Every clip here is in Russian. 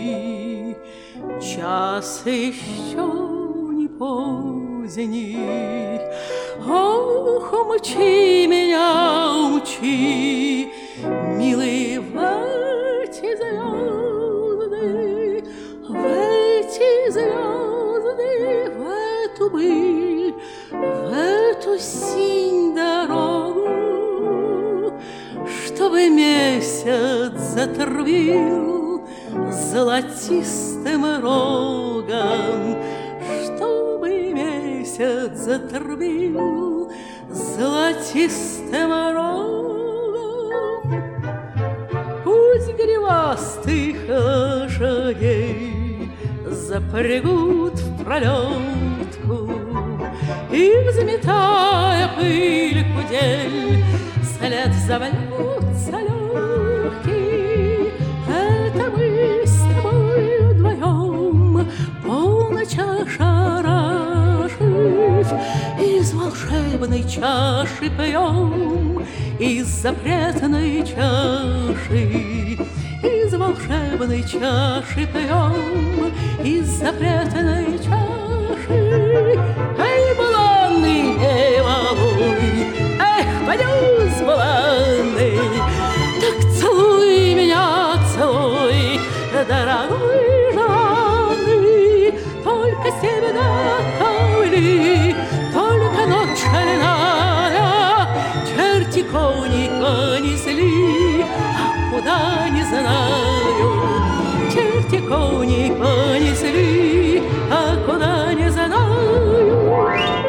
умчи. Час еще не поздний, ох, умчи меня, умчи, милый, в эти звезды, в эти звезды, в эту быль, в эту синь дорогу, чтобы месяц затрубил золотистым рогом, чтобы месяц затрубил золотистым рогом. Пусть гривастых лошадей запрягут в пролетку, и, взметая пыль кудель, след завалются легкий. Это мы с тобой вдвоем, полночь ошарашив, из волшебной чаши пьем, из запретной чаши, из волшебной чаши пьем, из запретной чаши. Эй, буланный, эй, малой, эх, понес буланный, так целуй меня, целуй, дорогой желанный, только стебля ковыли, только ночь шальная, черти кони понесли, а куда не знаю, черти кони понесли, а куда не знаю.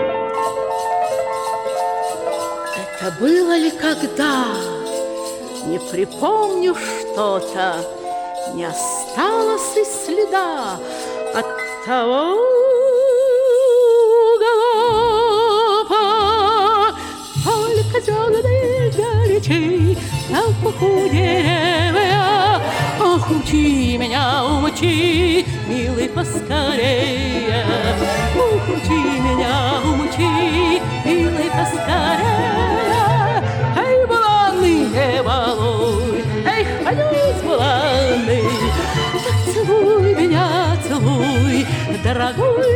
Это было ли когда? Не припомню что-то, не осталось и следа от того галопа. Только зеленые горячей на пуху деревья. Ох, умчи меня, умчи, милый, поскорее. Ох, умчи меня, умчи, милый, поскорее. Эй, буланный, эй, малой, эх, понес буланный, так целуй меня, целуй, дорогой